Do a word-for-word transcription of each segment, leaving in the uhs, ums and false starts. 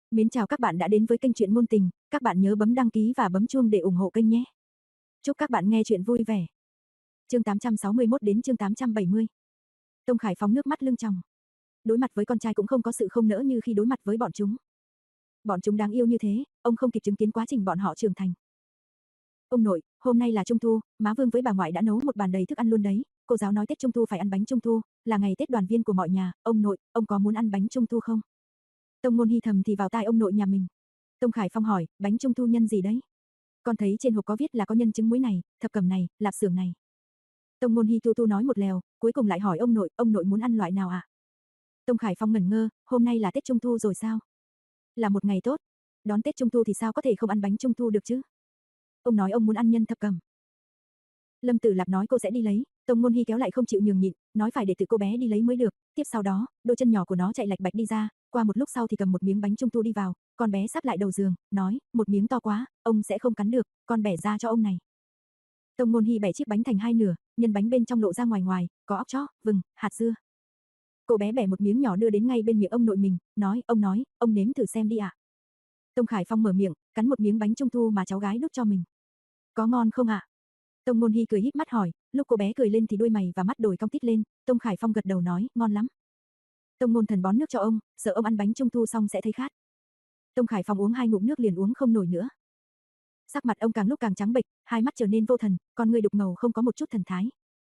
Mến chào các bạn đã đến với kênh truyện ngôn tình, các bạn nhớ bấm đăng ký và bấm chuông để ủng hộ kênh nhé. Chúc các bạn nghe truyện vui vẻ. Chương tám trăm sáu mươi mốt đến chương tám trăm bảy mươi. Tông Khải Phong nước mắt lưng tròng. Đối mặt với con trai cũng không có sự không nỡ như khi đối mặt với bọn chúng. Bọn chúng đáng yêu như thế, ông không kịp chứng kiến quá trình bọn họ trưởng thành. Ông nội, hôm nay là Trung thu, má Vương với bà ngoại đã nấu một bàn đầy thức ăn luôn đấy. Cô giáo nói Tết Trung thu phải ăn bánh Trung thu, là ngày Tết đoàn viên của mọi nhà. Ông nội, ông có muốn ăn bánh Trung thu không? Tông Ngôn Hi thầm thì vào tai ông nội nhà mình. Tông Khải Phong hỏi, bánh Trung thu nhân gì đấy? Con thấy trên hộp có viết là có nhân trứng muối này, thập cẩm này, lạp xưởng này. Tông Ngôn Hi tu tu nói một lèo, cuối cùng lại hỏi ông nội, ông nội muốn ăn loại nào ạ? À? Tông Khải Phong ngẩn ngơ, hôm nay là Tết Trung thu rồi sao? Là một ngày tốt. Đón Tết Trung thu thì sao có thể không ăn bánh Trung thu được chứ? Ông nói ông muốn ăn nhân thập cẩm. Lâm Tử Lạp nói cô sẽ đi lấy, Tông Ngôn Hi kéo lại không chịu nhường nhịn, nói phải để tự cô bé đi lấy mới được. Tiếp sau đó, đôi chân nhỏ của nó chạy lạch bạch đi ra, qua một lúc sau thì cầm một miếng bánh Trung thu đi vào, con bé sắp lại đầu giường, nói, một miếng to quá, ông sẽ không cắn được, con bẻ ra cho ông này. Tông Ngôn Hi bẻ chiếc bánh thành hai nửa, nhân bánh bên trong lộ ra ngoài ngoài, có óc chó, vừng, hạt dưa. Cô bé bẻ một miếng nhỏ đưa đến ngay bên miệng ông nội mình, nói, ông nói, ông nếm thử xem đi ạ. À. Tông Khải Phong mở miệng, cắn một miếng bánh Trung thu mà cháu gái đút cho mình. Có ngon không ạ? À? Tông Ngôn Hi cười híp mắt hỏi, lúc cô bé cười lên thì đuôi mày và mắt đồi cong tít lên, Tông Khải Phong gật đầu nói, ngon lắm. Tông Ngôn Thần bón nước cho ông, sợ ông ăn bánh Trung thu xong sẽ thấy khát. Tông Khải Phong uống hai ngụm nước liền uống không nổi nữa. Sắc mặt ông càng lúc càng trắng bệch, hai mắt trở nên vô thần, con người đục ngầu không có một chút thần thái.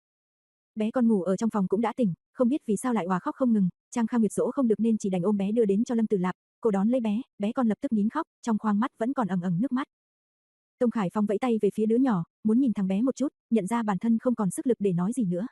Bé con ngủ ở trong phòng cũng đã tỉnh, không biết vì sao lại òa khóc không ngừng, Trang Kha Nguyệt dỗ không được nên chỉ đành ôm bé đưa đến cho Lâm Tử Lạp, cô đón lấy bé, bé con lập tức nín khóc, trong khoang mắt vẫn còn ẩn ẩn nước mắt. Tông Khải Phong vẫy tay về phía đứa nhỏ, muốn nhìn thằng bé một chút, nhận ra bản thân không còn sức lực để nói gì nữa.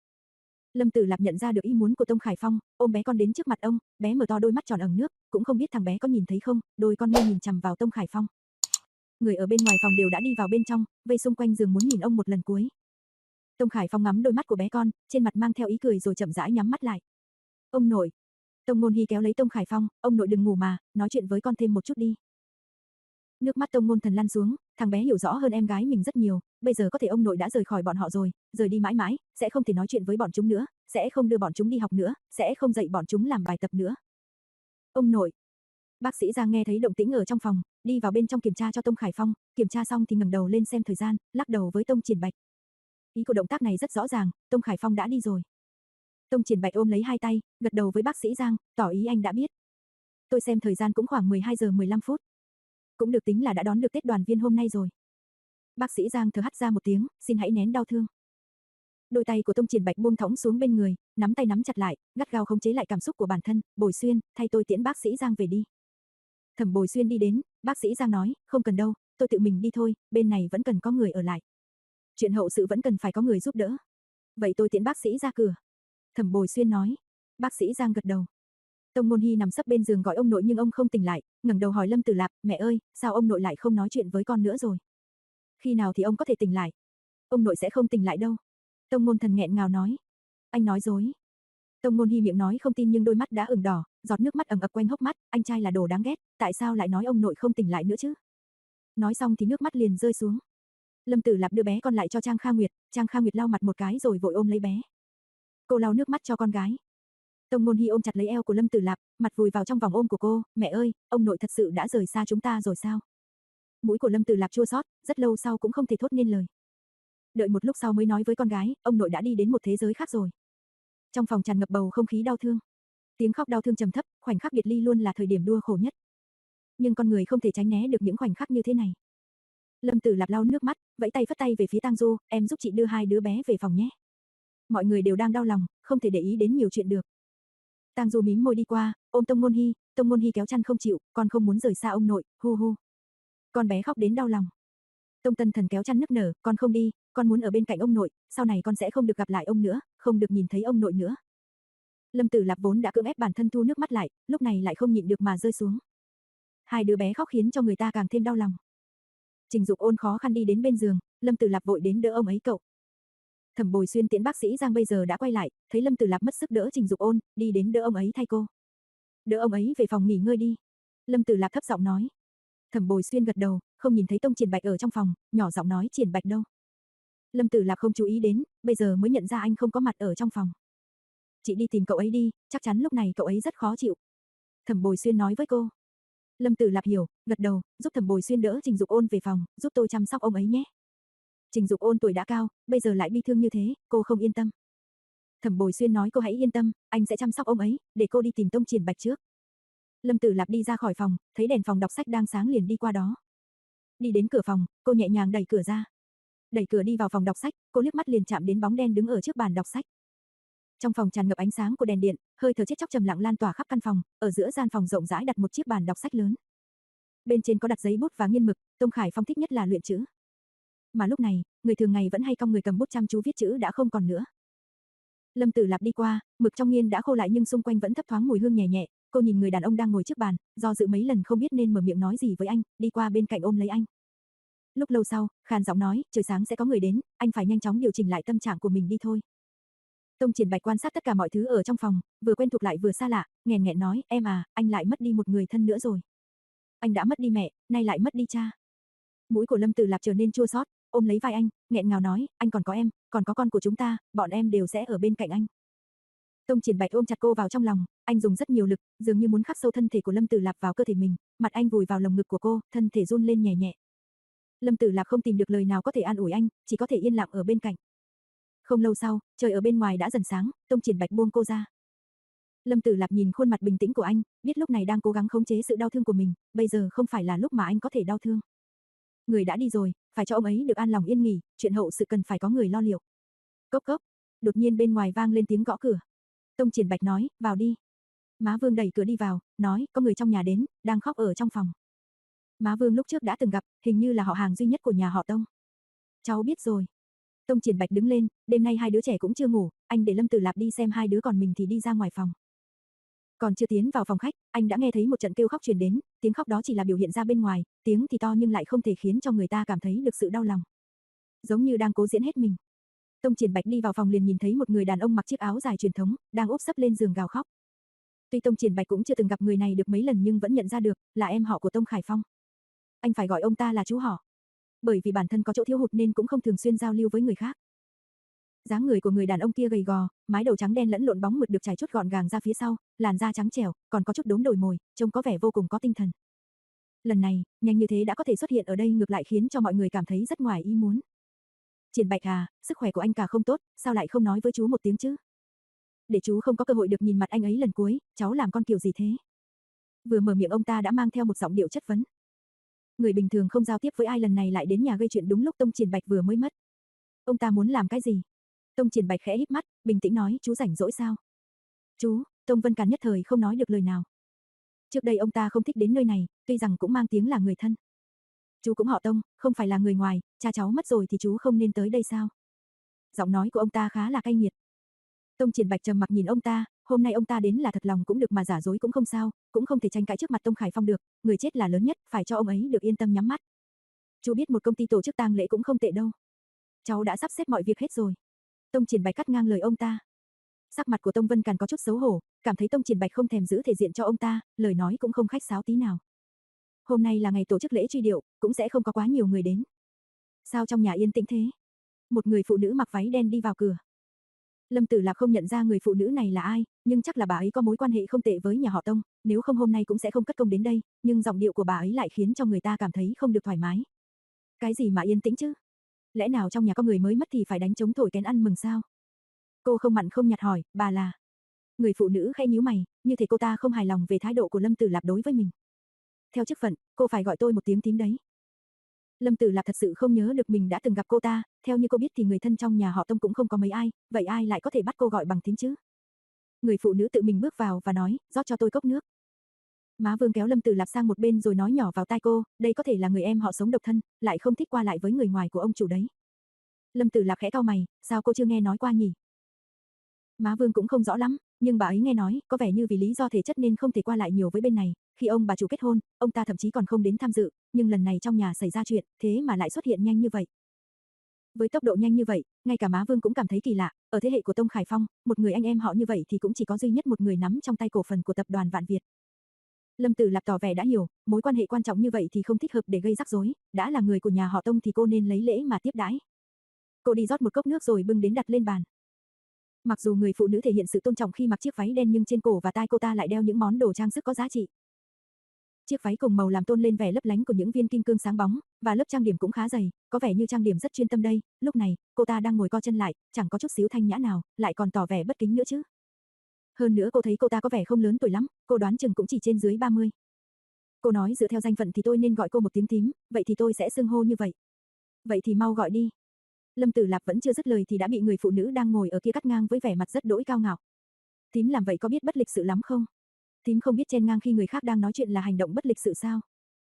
Lâm Tử Lạp nhận ra được ý muốn của Tông Khải Phong, ôm bé con đến trước mặt ông, bé mở to đôi mắt tròn ẩn nước, cũng không biết thằng bé có nhìn thấy không, đôi con ngươi nhìn chằm vào Tông Khải Phong. Người ở bên ngoài phòng đều đã đi vào bên trong, vây xung quanh giường muốn nhìn ông một lần cuối. Tông Khải Phong ngắm đôi mắt của bé con, trên mặt mang theo ý cười rồi chậm rãi nhắm mắt lại. Ông nội. Tông Ngôn Hi kéo lấy Tông Khải Phong, ông nội đừng ngủ mà, nói chuyện với con thêm một chút đi. Nước mắt Tông Ngôn Thần lăn xuống, thằng bé hiểu rõ hơn em gái mình rất nhiều, bây giờ có thể ông nội đã rời khỏi bọn họ rồi, rời đi mãi mãi, sẽ không thể nói chuyện với bọn chúng nữa, sẽ không đưa bọn chúng đi học nữa, sẽ không dạy bọn chúng làm bài tập nữa. Ông nội. Bác sĩ Giang nghe thấy động tĩnh ở trong phòng, đi vào bên trong kiểm tra cho Tông Khải Phong, kiểm tra xong thì ngẩng đầu lên xem thời gian, lắc đầu với Tông Triển Bạch. Ý của động tác này rất rõ ràng, Tông Khải Phong đã đi rồi. Tông Triển Bạch ôm lấy hai tay, gật đầu với bác sĩ Giang, tỏ ý anh đã biết. Tôi xem thời gian cũng khoảng mười hai giờ mười lăm phút. Cũng được tính là đã đón được Tết đoàn viên hôm nay rồi. Bác sĩ Giang thở hắt ra một tiếng, xin hãy nén đau thương. Đôi tay của Tông Triển Bạch buông thõng xuống bên người, nắm tay nắm chặt lại, gắt gao khống chế lại cảm xúc của bản thân, Bồi Xuyên, thay tôi tiễn bác sĩ Giang về đi. Thẩm Bồi Xuyên đi đến, bác sĩ Giang nói, không cần đâu, tôi tự mình đi thôi, bên này vẫn cần có người ở lại. Chuyện hậu sự vẫn cần phải có người giúp đỡ. Vậy tôi tiễn bác sĩ ra cửa. Thẩm Bồi Xuyên nói. Bác sĩ Giang gật đầu. Tông Ngôn Hi nằm sấp bên giường gọi ông nội nhưng ông không tỉnh lại, ngẩng đầu hỏi Lâm Tử Lạp, mẹ ơi, sao ông nội lại không nói chuyện với con nữa rồi? Khi nào thì ông có thể tỉnh lại? Ông nội sẽ không tỉnh lại đâu. Tông Ngôn Thần nghẹn ngào nói. Anh nói dối. Tông Ngôn Hi miệng nói không tin nhưng đôi mắt đã ửng đỏ, giọt nước mắt ẩm ập quanh hốc mắt, anh trai là đồ đáng ghét, tại sao lại nói ông nội không tỉnh lại nữa chứ? Nói xong thì nước mắt liền rơi xuống. Lâm Tử Lạp đưa bé con lại cho Trang Kha Nguyệt, Trang Kha Nguyệt lau mặt một cái rồi vội ôm lấy bé. Cô lau nước mắt cho con gái. Tông Ngôn Hi ôm chặt lấy eo của Lâm Tử Lạp, mặt vùi vào trong vòng ôm của cô, mẹ ơi, ông nội thật sự đã rời xa chúng ta rồi sao? Mũi của Lâm Tử Lạp chua xót, rất lâu sau cũng không thể thốt nên lời. Đợi một lúc sau mới nói với con gái, ông nội đã đi đến một thế giới khác rồi. Trong phòng tràn ngập bầu không khí đau thương. Tiếng khóc đau thương trầm thấp, khoảnh khắc biệt ly luôn là thời điểm đua khổ nhất. Nhưng con người không thể tránh né được những khoảnh khắc như thế này. Lâm Tử Lạp lau nước mắt, vẫy tay phất tay về phía Tang Du, em giúp chị đưa hai đứa bé về phòng nhé. Mọi người đều đang đau lòng, không thể để ý đến nhiều chuyện được. Tang Du mím môi đi qua, ôm Tông Ngôn Hi, Tông Ngôn Hi kéo chăn không chịu, con không muốn rời xa ông nội, hu hu. Con bé khóc đến đau lòng. Tông Tân Thần kéo chăn nức nở, con không đi, con muốn ở bên cạnh ông nội, sau này con sẽ không được gặp lại ông nữa, không được nhìn thấy ông nội nữa. Lâm Tử Lạp vốn đã cưỡng ép bản thân thu nước mắt lại, lúc này lại không nhịn được mà rơi xuống. Hai đứa bé khóc khiến cho người ta càng thêm đau lòng. Trình Dục Ôn khó khăn đi đến bên giường, Lâm Tử Lạp vội đến đỡ ông ấy cậu. Thẩm Bồi Xuyên tiễn bác sĩ Giang bây giờ đã quay lại, thấy Lâm Tử Lạp mất sức đỡ Trình Dục Ôn, đi đến đỡ ông ấy thay cô. Đỡ ông ấy về phòng nghỉ ngơi đi. Lâm Tử Lạp thấp giọng nói. Thẩm Bồi Xuyên gật đầu, không nhìn thấy Tông Triển Bạch ở trong phòng, nhỏ giọng nói Triển Bạch đâu. Lâm Tử Lạp không chú ý đến, bây giờ mới nhận ra anh không có mặt ở trong phòng. Chị đi tìm cậu ấy đi, chắc chắn lúc này cậu ấy rất khó chịu. Thẩm Bồi Xuyên nói với cô. Lâm Tử Lạp hiểu, gật đầu, giúp Thẩm Bồi Xuyên đỡ Trình Dục Ôn về phòng, giúp tôi chăm sóc ông ấy nhé. Trình Dục Ôn tuổi đã cao, bây giờ lại bi thương như thế, cô không yên tâm. Thẩm Bồi Xuyên nói cô hãy yên tâm, anh sẽ chăm sóc ông ấy, để cô đi tìm Tông Triển Bạch trước. Lâm Tử Lạp đi ra khỏi phòng, thấy đèn phòng đọc sách đang sáng liền đi qua đó. Đi đến cửa phòng, cô nhẹ nhàng đẩy cửa ra. Đẩy cửa đi vào phòng đọc sách, cô liếc mắt liền chạm đến bóng đen đứng ở trước bàn đọc sách. Trong phòng tràn ngập ánh sáng của đèn điện, hơi thở chết chóc trầm lặng lan tỏa khắp căn phòng, ở giữa gian phòng rộng rãi đặt một chiếc bàn đọc sách lớn. Bên trên có đặt giấy bút và nghiên mực, Tông Khải Phong thích nhất là luyện chữ. Mà lúc này, người thường ngày vẫn hay cong người cầm bút chăm chú viết chữ đã không còn nữa. Lâm Tử Lạp đi qua, mực trong nghiên đã khô lại nhưng xung quanh vẫn thấp thoáng mùi hương nhẹ nhẹ, cô nhìn người đàn ông đang ngồi trước bàn, do dự mấy lần không biết nên mở miệng nói gì với anh, đi qua bên cạnh ôm lấy anh. Lúc lâu sau, khàn giọng nói, trời sáng sẽ có người đến, anh phải nhanh chóng điều chỉnh lại tâm trạng của mình đi thôi. Tông Triển Bạch quan sát tất cả mọi thứ ở trong phòng, vừa quen thuộc lại vừa xa lạ, nghẹn nghẹn nói, em à, anh lại mất đi một người thân nữa rồi. Anh đã mất đi mẹ, nay lại mất đi cha. Mũi của Lâm Tử Lạp trở nên chua xót, ôm lấy vai anh, nghẹn ngào nói, anh còn có em, còn có con của chúng ta, bọn em đều sẽ ở bên cạnh anh. Tông Triển Bạch ôm chặt cô vào trong lòng, anh dùng rất nhiều lực, dường như muốn khắc sâu thân thể của Lâm Tử Lạp vào cơ thể mình, mặt anh vùi vào lồng ngực của cô, thân thể run lên nhẹ nhẹ. Lâm Tử Lạp không tìm được lời nào có thể an ủi anh, chỉ có thể yên lặng ở bên cạnh. Không lâu sau, trời ở bên ngoài đã dần sáng, Tông Triển Bạch buông cô ra. Lâm Tử Lạp nhìn khuôn mặt bình tĩnh của anh, biết lúc này đang cố gắng khống chế sự đau thương của mình, bây giờ không phải là lúc mà anh có thể đau thương. Người đã đi rồi, phải cho ông ấy được an lòng yên nghỉ, chuyện hậu sự cần phải có người lo liệu. Cốc cốc, đột nhiên bên ngoài vang lên tiếng gõ cửa. Tông Triển Bạch nói, vào đi. Má Vương đẩy cửa đi vào, nói, có người trong nhà đến, đang khóc ở trong phòng. Má Vương lúc trước đã từng gặp, hình như là họ hàng duy nhất của nhà họ Tông. Cháu biết rồi. Tông Triển Bạch đứng lên, đêm nay hai đứa trẻ cũng chưa ngủ, anh để Lâm Tử Lạp đi xem hai đứa còn mình thì đi ra ngoài phòng. Còn chưa tiến vào phòng khách, anh đã nghe thấy một trận kêu khóc truyền đến, tiếng khóc đó chỉ là biểu hiện ra bên ngoài, tiếng thì to nhưng lại không thể khiến cho người ta cảm thấy được sự đau lòng. Giống như đang cố diễn hết mình. Tông Triển Bạch đi vào phòng liền nhìn thấy một người đàn ông mặc chiếc áo dài truyền thống, đang úp sấp lên giường gào khóc. Tuy Tông Triển Bạch cũng chưa từng gặp người này được mấy lần nhưng vẫn nhận ra được, là em họ của Tông Khải Phong. Anh phải gọi ông ta là chú họ. Bởi vì bản thân có chỗ thiếu hụt nên cũng không thường xuyên giao lưu với người khác. Dáng người của người đàn ông kia gầy gò, mái đầu trắng đen lẫn lộn bóng mượt được chải chuốt gọn gàng ra phía sau, làn da trắng trẻo, còn có chút đốm đồi mồi, trông có vẻ vô cùng có tinh thần. Lần này, nhanh như thế đã có thể xuất hiện ở đây ngược lại khiến cho mọi người cảm thấy rất ngoài ý muốn. Triển Bạch à, sức khỏe của anh cả không tốt, sao lại không nói với chú một tiếng chứ? Để chú không có cơ hội được nhìn mặt anh ấy lần cuối, cháu làm con kiểu gì thế? Vừa mở miệng ông ta đã mang theo một giọng điệu chất vấn. Người bình thường không giao tiếp với ai lần này lại đến nhà gây chuyện đúng lúc Tông Triển Bạch vừa mới mất. Ông ta muốn làm cái gì? Tông Triển Bạch khẽ híp mắt, bình tĩnh nói, chú rảnh rỗi sao? Chú, Tông Vân Càn nhất thời không nói được lời nào. Trước đây ông ta không thích đến nơi này, tuy rằng cũng mang tiếng là người thân. Chú cũng họ Tông, không phải là người ngoài, cha cháu mất rồi thì chú không nên tới đây sao? Giọng nói của ông ta khá là cay nghiệt. Tông Triển Bạch trầm mặc nhìn ông ta, hôm nay ông ta đến là thật lòng cũng được mà giả dối cũng không sao, cũng không thể tranh cãi trước mặt Tông Khải Phong được, người chết là lớn nhất, phải cho ông ấy được yên tâm nhắm mắt. Chú biết một công ty tổ chức tang lễ cũng không tệ đâu. Cháu đã sắp xếp mọi việc hết rồi. Tông Triển Bạch cắt ngang lời ông ta. Sắc mặt của Tông Vân Càn có chút xấu hổ, cảm thấy Tông Triển Bạch không thèm giữ thể diện cho ông ta, lời nói cũng không khách sáo tí nào. Hôm nay là ngày tổ chức lễ truy điệu, cũng sẽ không có quá nhiều người đến. Sao trong nhà yên tĩnh thế? Một người phụ nữ mặc váy đen đi vào cửa. Lâm Tử Lạp không nhận ra người phụ nữ này là ai, nhưng chắc là bà ấy có mối quan hệ không tệ với nhà họ Tông, nếu không hôm nay cũng sẽ không cất công đến đây, nhưng giọng điệu của bà ấy lại khiến cho người ta cảm thấy không được thoải mái. Cái gì mà yên tĩnh chứ? Lẽ nào trong nhà có người mới mất thì phải đánh trống thổi kèn ăn mừng sao? Cô không mặn không nhạt hỏi, bà là... Người phụ nữ khẽ nhíu mày, như thể cô ta không hài lòng về thái độ của Lâm Tử Lạp đối với mình. Theo chức phận, cô phải gọi tôi một tiếng thím đấy. Lâm Tử Lạp thật sự không nhớ được mình đã từng gặp cô ta, theo như cô biết thì người thân trong nhà họ Tông cũng không có mấy ai, vậy ai lại có thể bắt cô gọi bằng thím chứ? Người phụ nữ tự mình bước vào và nói, rót cho tôi cốc nước. Má Vương kéo Lâm Tử Lạp sang một bên rồi nói nhỏ vào tai cô, đây có thể là người em họ sống độc thân, lại không thích qua lại với người ngoài của ông chủ đấy. Lâm Tử Lạp khẽ cau mày, sao cô chưa nghe nói qua nhỉ? Má Vương cũng không rõ lắm, nhưng bà ấy nghe nói, có vẻ như vì lý do thể chất nên không thể qua lại nhiều với bên này, khi ông bà chủ kết hôn, ông ta thậm chí còn không đến tham dự, nhưng lần này trong nhà xảy ra chuyện, thế mà lại xuất hiện nhanh như vậy. Với tốc độ nhanh như vậy, ngay cả má Vương cũng cảm thấy kỳ lạ, ở thế hệ của Tông Khải Phong, một người anh em họ như vậy thì cũng chỉ có duy nhất một người nắm trong tay cổ phần của tập đoàn Vạn Việt. Lâm Tử Lạp tỏ vẻ đã hiểu, mối quan hệ quan trọng như vậy thì không thích hợp để gây rắc rối, đã là người của nhà họ Tông thì cô nên lấy lễ mà tiếp đãi. Cô đi rót một cốc nước rồi bưng đến đặt lên bàn. Mặc dù người phụ nữ thể hiện sự tôn trọng khi mặc chiếc váy đen nhưng trên cổ và tai cô ta lại đeo những món đồ trang sức có giá trị. Chiếc váy cùng màu làm tôn lên vẻ lấp lánh của những viên kim cương sáng bóng, và lớp trang điểm cũng khá dày, có vẻ như trang điểm rất chuyên tâm đây. Lúc này, cô ta đang ngồi co chân lại, chẳng có chút xíu thanh nhã nào, lại còn tỏ vẻ bất kính nữa chứ. Hơn nữa cô thấy cô ta có vẻ không lớn tuổi lắm, cô đoán chừng cũng chỉ trên dưới ba mươi. Cô nói dựa theo danh phận thì tôi nên gọi cô một tiếng thím, vậy thì tôi sẽ xưng hô như vậy. Vậy thì mau gọi đi. Lâm Tử Lạp vẫn chưa dứt lời thì đã bị người phụ nữ đang ngồi ở kia cắt ngang với vẻ mặt rất đỗi cao ngạo. Thím làm vậy có biết bất lịch sự lắm không? Thím không biết chen ngang khi người khác đang nói chuyện là hành động bất lịch sự sao?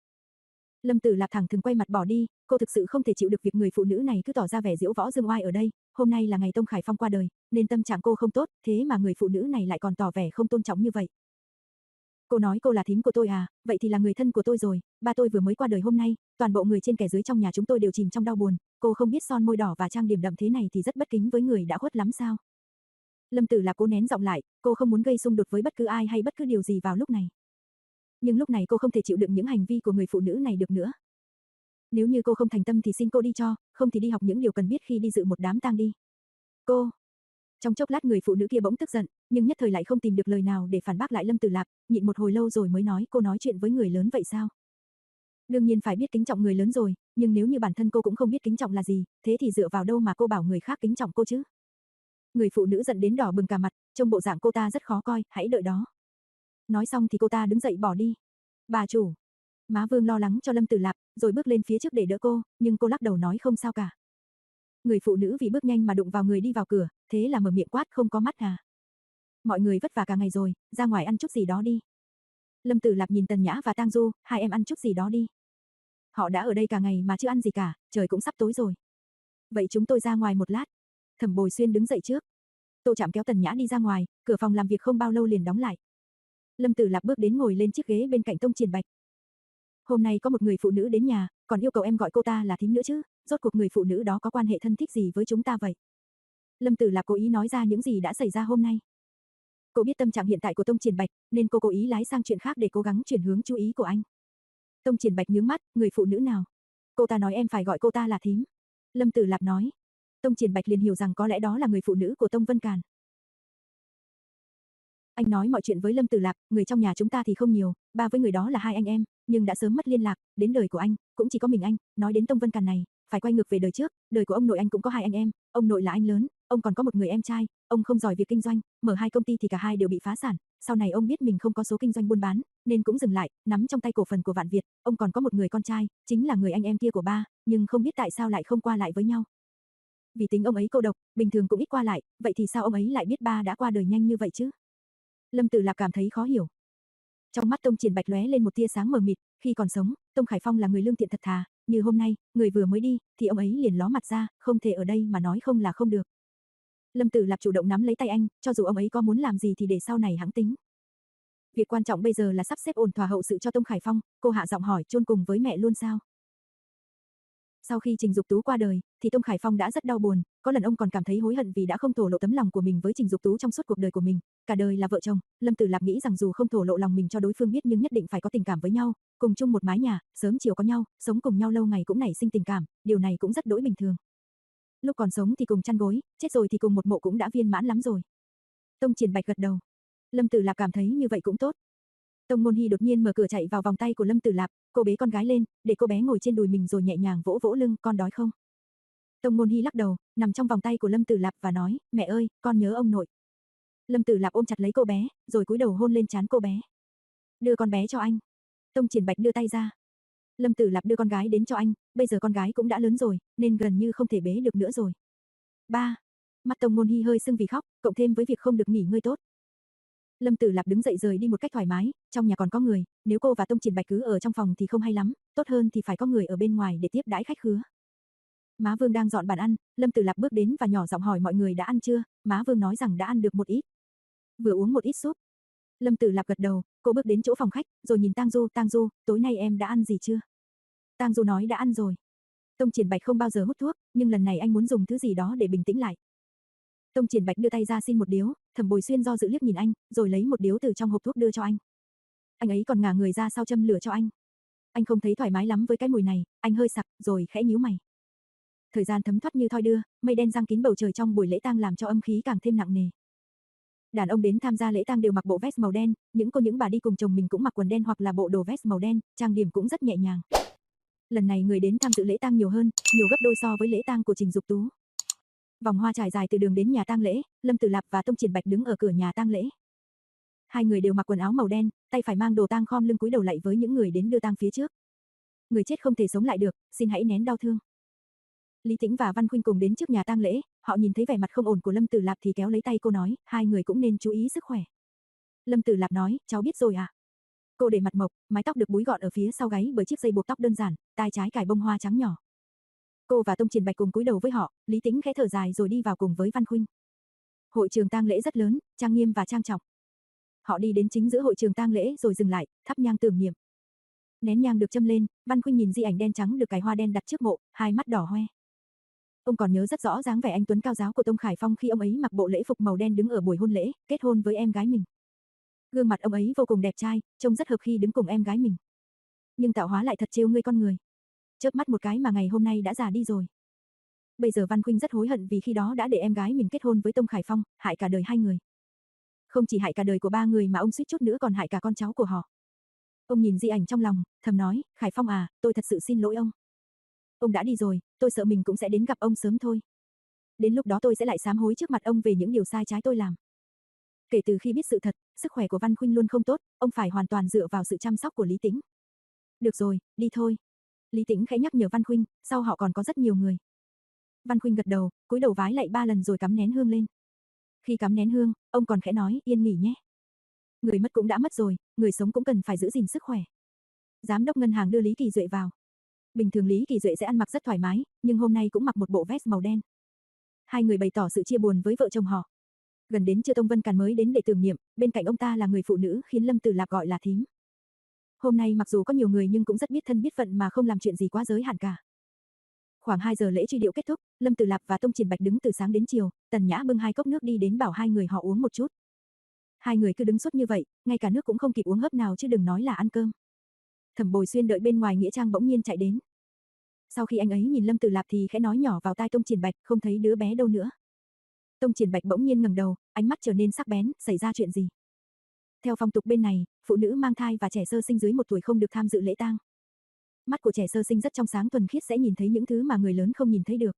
Lâm Tử Lạp thẳng thừng quay mặt bỏ đi, cô thực sự không thể chịu được việc người phụ nữ này cứ tỏ ra vẻ diễu võ dương oai ở đây. Hôm nay là ngày Tông Khải Phong qua đời, nên tâm trạng cô không tốt, thế mà người phụ nữ này lại còn tỏ vẻ không tôn trọng như vậy. Cô nói cô là thím của tôi à, vậy thì là người thân của tôi rồi, ba tôi vừa mới qua đời hôm nay, toàn bộ người trên kẻ dưới trong nhà chúng tôi đều chìm trong đau buồn, cô không biết son môi đỏ và trang điểm đậm thế này thì rất bất kính với người đã khuất lắm sao? Lâm Tử Lạp cố nén giọng lại, cô không muốn gây xung đột với bất cứ ai hay bất cứ điều gì vào lúc này. Nhưng lúc này cô không thể chịu đựng những hành vi của người phụ nữ này được nữa. Nếu như cô không thành tâm thì xin cô đi cho, không thì đi học những điều cần biết khi đi dự một đám tang đi. Cô... Trong chốc lát người phụ nữ kia bỗng tức giận, nhưng nhất thời lại không tìm được lời nào để phản bác lại Lâm Tử Lạp, nhịn một hồi lâu rồi mới nói cô nói chuyện với người lớn vậy sao? Đương nhiên phải biết kính trọng người lớn rồi, nhưng nếu như bản thân cô cũng không biết kính trọng là gì, thế thì dựa vào đâu mà cô bảo người khác kính trọng cô chứ? Người phụ nữ giận đến đỏ bừng cả mặt, trông bộ dạng cô ta rất khó coi, hãy đợi đó. Nói xong thì cô ta đứng dậy bỏ đi. Bà chủ. Má Vương lo lắng cho Lâm Tử Lạp, rồi bước lên phía trước để đỡ cô, nhưng cô lắc đầu nói không sao cả. Người phụ nữ vì bước nhanh mà đụng vào người đi vào cửa, thế là mở miệng quát không có mắt à. Mọi người vất vả cả ngày rồi, ra ngoài ăn chút gì đó đi. Lâm Tử Lạp nhìn Tần Nhã và Tang Du, hai em ăn chút gì đó đi. Họ đã ở đây cả ngày mà chưa ăn gì cả, trời cũng sắp tối rồi. Vậy chúng tôi ra ngoài một lát. Thẩm Bồi Xuyên đứng dậy trước. Tô Trạm kéo Tần Nhã đi ra ngoài, cửa phòng làm việc không bao lâu liền đóng lại. Lâm Tử Lạp bước đến ngồi lên chiếc ghế bên cạnh Tông Triển Bạch. Hôm nay có một người phụ nữ đến nhà, còn yêu cầu em gọi cô ta là thím nữa chứ, rốt cuộc người phụ nữ đó có quan hệ thân thích gì với chúng ta vậy? Lâm Tử Lạp cố ý nói ra những gì đã xảy ra hôm nay. Cô biết tâm trạng hiện tại của Tông Triển Bạch, nên cô cố ý lái sang chuyện khác để cố gắng chuyển hướng chú ý của anh. Tông Triển Bạch nhướng mắt, người phụ nữ nào? Cô ta nói em phải gọi cô ta là thím. Lâm Tử Lạp nói. Tông Triển Bạch liền hiểu rằng có lẽ đó là người phụ nữ của Tông Vân Càn. Anh nói mọi chuyện với Lâm Tử Lạp, người trong nhà chúng ta thì không nhiều, ba với người đó là hai anh em, nhưng đã sớm mất liên lạc, đến đời của anh, cũng chỉ có mình anh, nói đến Tông Vân Càn này, phải quay ngược về đời trước, đời của ông nội anh cũng có hai anh em, ông nội là anh lớn, ông còn có một người em trai, ông không giỏi việc kinh doanh, mở hai công ty thì cả hai đều bị phá sản, sau này ông biết mình không có số kinh doanh buôn bán, nên cũng dừng lại, nắm trong tay cổ phần của Vạn Việt, ông còn có một người con trai, chính là người anh em kia của ba, nhưng không biết tại sao lại không qua lại với nhau. Vì tính ông ấy cô độc, bình thường cũng ít qua lại, vậy thì sao ông ấy lại biết ba đã qua đời nhanh như vậy chứ? Lâm Tử Lạp cảm thấy khó hiểu. Trong mắt Tông Triển Bạch lóe lên một tia sáng mờ mịt, khi còn sống, Tông Khải Phong là người lương thiện thật thà, như hôm nay, người vừa mới đi, thì ông ấy liền ló mặt ra, không thể ở đây mà nói không là không được. Lâm Tử Lạp chủ động nắm lấy tay anh, cho dù ông ấy có muốn làm gì thì để sau này hãng tính. Việc quan trọng bây giờ là sắp xếp ổn thỏa hậu sự cho Tông Khải Phong, cô hạ giọng hỏi chôn cùng với mẹ luôn sao? Sau khi Trình Dục Tú qua đời, thì Tông Khải Phong đã rất đau buồn, có lần ông còn cảm thấy hối hận vì đã không thổ lộ tấm lòng của mình với Trình Dục Tú trong suốt cuộc đời của mình. Cả đời là vợ chồng, Lâm Tử Lạp nghĩ rằng dù không thổ lộ lòng mình cho đối phương biết nhưng nhất định phải có tình cảm với nhau, cùng chung một mái nhà, sớm chiều có nhau, sống cùng nhau lâu ngày cũng nảy sinh tình cảm, điều này cũng rất đỗi bình thường. Lúc còn sống thì cùng chăn gối, chết rồi thì cùng một mộ cũng đã viên mãn lắm rồi. Tông Triển Bạch gật đầu. Lâm Tử Lạp cảm thấy như vậy cũng tốt. Tông Môn Hy đột nhiên mở cửa chạy vào vòng tay của Lâm Tử Lạp, cô bế con gái lên, để cô bé ngồi trên đùi mình rồi nhẹ nhàng vỗ vỗ lưng, con đói không? Tông Môn Hy lắc đầu, nằm trong vòng tay của Lâm Tử Lạp và nói, mẹ ơi, con nhớ ông nội. Lâm Tử Lạp ôm chặt lấy cô bé, rồi cúi đầu hôn lên trán cô bé. Đưa con bé cho anh. Tông Triển Bạch đưa tay ra. Lâm Tử Lạp đưa con gái đến cho anh, bây giờ con gái cũng đã lớn rồi, nên gần như không thể bế được nữa rồi. Ba. Mắt Tông Môn Hy hơi sưng vì khóc, cộng thêm với việc không được nghỉ ngơi tốt. Lâm Tử Lạp đứng dậy rời đi một cách thoải mái, trong nhà còn có người, nếu cô và Tông Triển Bạch cứ ở trong phòng thì không hay lắm, tốt hơn thì phải có người ở bên ngoài để tiếp đãi khách khứa. Má Vương đang dọn bàn ăn, Lâm Tử Lạp bước đến và nhỏ giọng hỏi mọi người đã ăn chưa, má Vương nói rằng đã ăn được một ít. Vừa uống một ít súp. Lâm Tử Lạp gật đầu, cô bước đến chỗ phòng khách, rồi nhìn Tang Du, Tang Du, tối nay em đã ăn gì chưa? Tang Du nói đã ăn rồi. Tông Triển Bạch không bao giờ hút thuốc, nhưng lần này anh muốn dùng thứ gì đó để bình tĩnh lại. Tông Triển Bạch đưa tay ra xin một điếu, Thẩm Bồi Xuyên do dự liếc nhìn anh, rồi lấy một điếu từ trong hộp thuốc đưa cho anh. Anh ấy còn ngả người ra sau châm lửa cho anh. Anh không thấy thoải mái lắm với cái mùi này, anh hơi sặc, rồi khẽ nhíu mày. Thời gian thấm thoát như thoi đưa, mây đen giăng kín bầu trời trong buổi lễ tang làm cho âm khí càng thêm nặng nề. Đàn ông đến tham gia lễ tang đều mặc bộ vest màu đen, những cô những bà đi cùng chồng mình cũng mặc quần đen hoặc là bộ đồ vest màu đen, trang điểm cũng rất nhẹ nhàng. Lần này người đến tham dự lễ tang nhiều hơn, nhiều gấp đôi so với lễ tang của Trình Dục Tú. Vòng hoa trải dài từ đường đến nhà tang lễ, Lâm Tử Lạp và Tông Triển Bạch đứng ở cửa nhà tang lễ. Hai người đều mặc quần áo màu đen, tay phải mang đồ tang khom lưng cúi đầu lạy với những người đến đưa tang phía trước. Người chết không thể sống lại được, xin hãy nén đau thương. Lý Tĩnh và Văn Khuynh cùng đến trước nhà tang lễ, họ nhìn thấy vẻ mặt không ổn của Lâm Tử Lạp thì kéo lấy tay cô nói, hai người cũng nên chú ý sức khỏe. Lâm Tử Lạp nói, cháu biết rồi ạ. À? Cô để mặt mộc, mái tóc được búi gọn ở phía sau gáy bởi chiếc dây buộc tóc đơn giản, tai trái cài bông hoa trắng nhỏ. Cô và Tông Triển Bạch cùng cúi đầu với họ, Lý Tĩnh khẽ thở dài rồi đi vào cùng với Văn Khuynh. Hội trường tang lễ rất lớn, trang nghiêm và trang trọng. Họ đi đến chính giữa hội trường tang lễ rồi dừng lại, thắp nhang tưởng niệm. Nén nhang được châm lên, Văn Khuynh nhìn di ảnh đen trắng được cài hoa đen đặt trước mộ, hai mắt đỏ hoe. Ông còn nhớ rất rõ dáng vẻ anh tuấn cao giáo của Tông Khải Phong khi ông ấy mặc bộ lễ phục màu đen đứng ở buổi hôn lễ, kết hôn với em gái mình. Gương mặt ông ấy vô cùng đẹp trai, trông rất hợp khi đứng cùng em gái mình. Nhưng tạo hóa lại thật trêu ngươi con người. Chớp mắt một cái mà ngày hôm nay đã già đi rồi. Bây giờ Văn Khuynh rất hối hận vì khi đó đã để em gái mình kết hôn với Tông Khải Phong, hại cả đời hai người. Không chỉ hại cả đời của ba người mà ông suýt chút nữa còn hại cả con cháu của họ. Ông nhìn di ảnh trong lòng, thầm nói, Khải Phong à, tôi thật sự xin lỗi ông. Ông đã đi rồi, tôi sợ mình cũng sẽ đến gặp ông sớm thôi. Đến lúc đó tôi sẽ lại sám hối trước mặt ông về những điều sai trái tôi làm. Kể từ khi biết sự thật, sức khỏe của Văn Khuynh luôn không tốt, ông phải hoàn toàn dựa vào sự chăm sóc của Lý Tĩnh. Được rồi, đi thôi. Lý Tĩnh khẽ nhắc nhở Văn Khuynh, sau họ còn có rất nhiều người. Văn Khuynh gật đầu, cúi đầu vái lạy ba lần rồi cắm nén hương lên. Khi cắm nén hương, ông còn khẽ nói, yên nghỉ nhé. Người mất cũng đã mất rồi, người sống cũng cần phải giữ gìn sức khỏe. Giám đốc ngân hàng đưa Lý Kỳ Duệ vào. Bình thường Lý Kỳ Duệ sẽ ăn mặc rất thoải mái, nhưng hôm nay cũng mặc một bộ vest màu đen. Hai người bày tỏ sự chia buồn với vợ chồng họ. Gần đến trưa Tông Vân Càn mới đến để tưởng niệm, bên cạnh ông ta là người phụ nữ khiến Lâm Tử Lạp gọi là thím. Hôm nay mặc dù có nhiều người nhưng cũng rất biết thân biết phận mà không làm chuyện gì quá giới hạn cả. Khoảng hai giờ lễ truy điệu kết thúc, Lâm Tử Lạp và Tông Triển Bạch đứng từ sáng đến chiều, Tần Nhã bưng hai cốc nước đi đến bảo hai người họ uống một chút. Hai người cứ đứng suốt như vậy, ngay cả nước cũng không kịp uống hớp nào chứ đừng nói là ăn cơm. Thẩm Bồi Xuyên đợi bên ngoài nghĩa trang bỗng nhiên chạy đến. Sau khi anh ấy nhìn Lâm Tử Lạp thì khẽ nói nhỏ vào tai Tông Triển Bạch, không thấy đứa bé đâu nữa. Tông Triển Bạch bỗng nhiên ngẩng đầu, ánh mắt trở nên sắc bén, xảy ra chuyện gì? Theo phong tục bên này, phụ nữ mang thai và trẻ sơ sinh dưới một tuổi không được tham dự lễ tang. Mắt của trẻ sơ sinh rất trong sáng thuần khiết sẽ nhìn thấy những thứ mà người lớn không nhìn thấy được.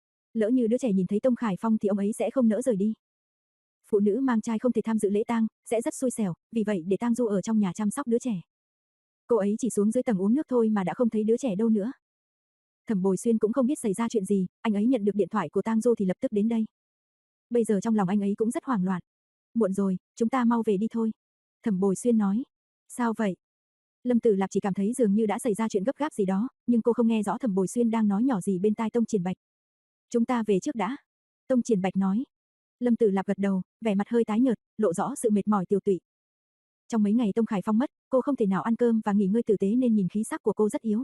Lỡ như đứa trẻ nhìn thấy Tông Khải Phong thì ông ấy sẽ không nỡ rời đi. Phụ nữ mang thai không thể tham dự lễ tang, sẽ rất xui xẻo, vì vậy để tang du ở trong nhà chăm sóc đứa trẻ. Cô ấy chỉ xuống dưới tầng uống nước thôi mà đã không thấy đứa trẻ đâu nữa. Thẩm Bồi Xuyên cũng không biết xảy ra chuyện gì, anh ấy nhận được điện thoại của tang du thì lập tức đến đây. Bây giờ trong lòng anh ấy cũng rất hoảng loạn. Muộn rồi, chúng ta mau về đi thôi. Thẩm Bồi Xuyên nói. Sao vậy? Lâm Tử Lạp chỉ cảm thấy dường như đã xảy ra chuyện gấp gáp gì đó, nhưng cô không nghe rõ Thẩm Bồi Xuyên đang nói nhỏ gì bên tai Tông Triển Bạch. Chúng ta về trước đã. Tông Triển Bạch nói. Lâm Tử Lạp gật đầu, vẻ mặt hơi tái nhợt, lộ rõ sự mệt mỏi tiêu tụy. Trong mấy ngày Tông Khải Phong mất, cô không thể nào ăn cơm và nghỉ ngơi tử tế nên nhìn khí sắc của cô rất yếu.